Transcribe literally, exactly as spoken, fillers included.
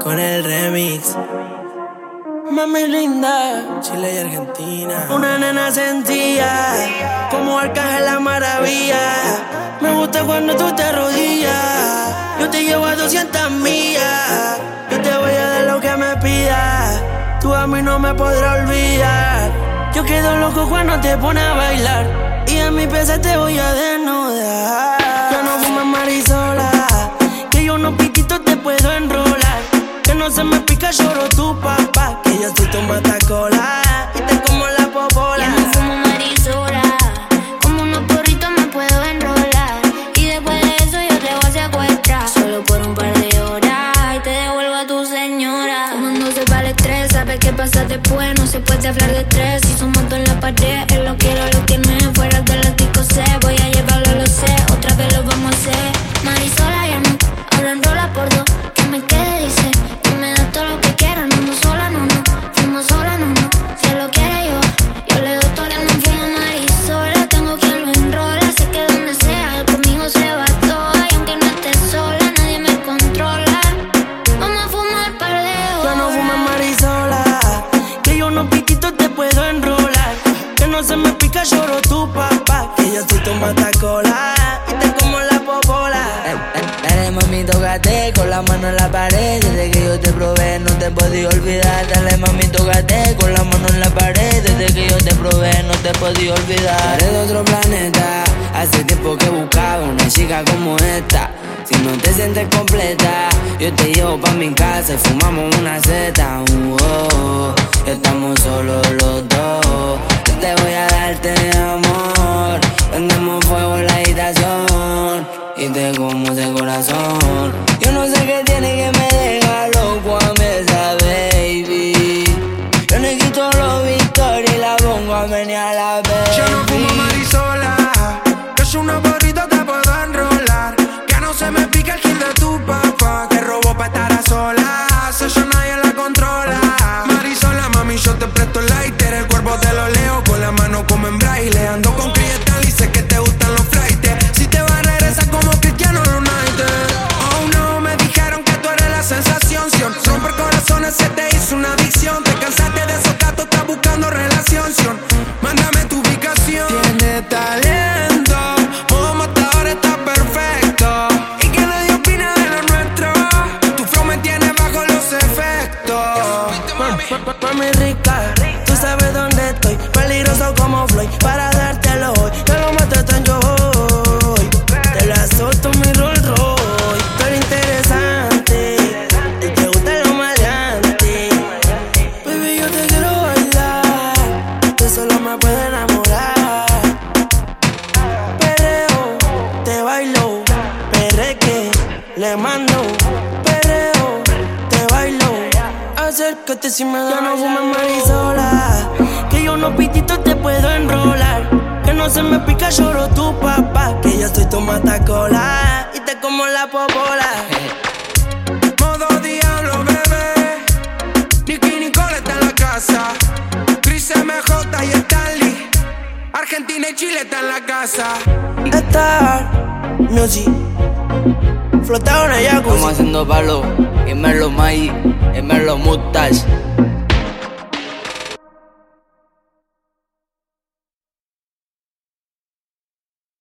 con el remix. Mami linda, Chile y Argentina. Una nena sencilla, como Arcángel la maravilla. Me gusta cuando tú te arrodillas. Yo te llevo a doscientas millas. Yo te voy a dar lo que me pidas. Tú a mí no me podrás olvidar. Yo quedo loco cuando te pones a bailar. Y a mi pieza te voy a desnudar. Yo no fumo marisola, que yo unos pititos te puedo enrolar. Que no se me pica, lloro tu papá. Que yo soy tu matacola y te como la popola. Yo no fumo marisola, como unos porritos me puedo enrolar. Y después de eso yo te voy a secuestrar. Solo por un par de horas y te devuelvo a tu señora. Fumándose para el estrés, sabes qué pasa después. No se puede hablar de estrés si somos dos en la pared. Él lo quiero, lo tiene fuera del ático sé. Voy a llevarlo, lo sé, otra vez lo vamos a hacer. Marisola ya no, ahora enrola por dos. Que me quede, dice, que me da todo lo que quiera. No, no sola, no, no, fumo sola, no, no. Si él lo quiere yo, yo le doy todo. No fumo marisola, tengo quien lo enrola. Sé que donde sea, conmigo se va todo. Y aunque no esté sola, nadie me controla. Vamos a fumar par de horas. Yo no fumo marisola, que yo unos pititos te puedo enrolar. Que no se me pica, lloro tu papá. Que yo soy tu matacola y te como la popola. Dale mami, tócate con la mano en la pared. Desde que yo te probé no te podía olvidar. Dale mami, tócate con la mano en la pared. Desde que yo te probé no te podía olvidar. Eres de otro planeta, hace tiempo que buscaba una chica como esta. Si no te sientes completa, yo te llevo pa' mi casa y fumamos una zeta. Uh, oh, oh. Estamos solos los dos. Yo te voy a darte amor. Prendemos fuego en la habitación y te como ese corazón. Yo no sé qué tiene que me deja loco a mí esa baby. Yo le quito los victorias y la pongo a menear la baby. Yo no fumo marisola, que yo unos porritos te puedo enrolar. Que no se me pica el kill de tu papá, que robó pa' estar a solas. Eso nadie la controla. Marisola, mami, yo te presto el lighter. El cuerpo te lo leo con la mano como en braille. Ando con cristal y sé que te gustan los flightes. Si te vas a regresar como Cristiano Ronaldo. Oh no, me dijeron que tú eres la sensación. Si romper corazones se te hizo una adicción. Te cansaste de esos gatos, estás buscando relación. Mándame tu ubicación. Tienes talento, como hasta ahora está perfecto. Y que nadie opina de lo nuestro. Tu flow me tiene bajo los efectos. Mami rica, tú sabes dónde estoy. Peligroso como Floyd, para dártelo hoy. Yo lo mato tan yo hoy. Te la solto mi Rolls Royce. Tú eres interesante y te gusta lo maleante. Baby, yo te quiero bailar. Tú solo me puedes enamorar. Perreo, te bailo. Perreque, le mando. Perreo, te bailo. Acércate si me da. Yo no fumo marisola, que yo unos pititos te puedo enrolar. Que no se me pica, lloro tu papá. Que yo soy tu matacola y te como la popola. Modo diablo, bebé. Nicky Nicole está en la casa. Chris M J y Stanley. Argentina y Chile está en la casa. Star Music, flotado en el jacuzzi. Estamos haciendo palo, y me lo mai, y me lo mustache.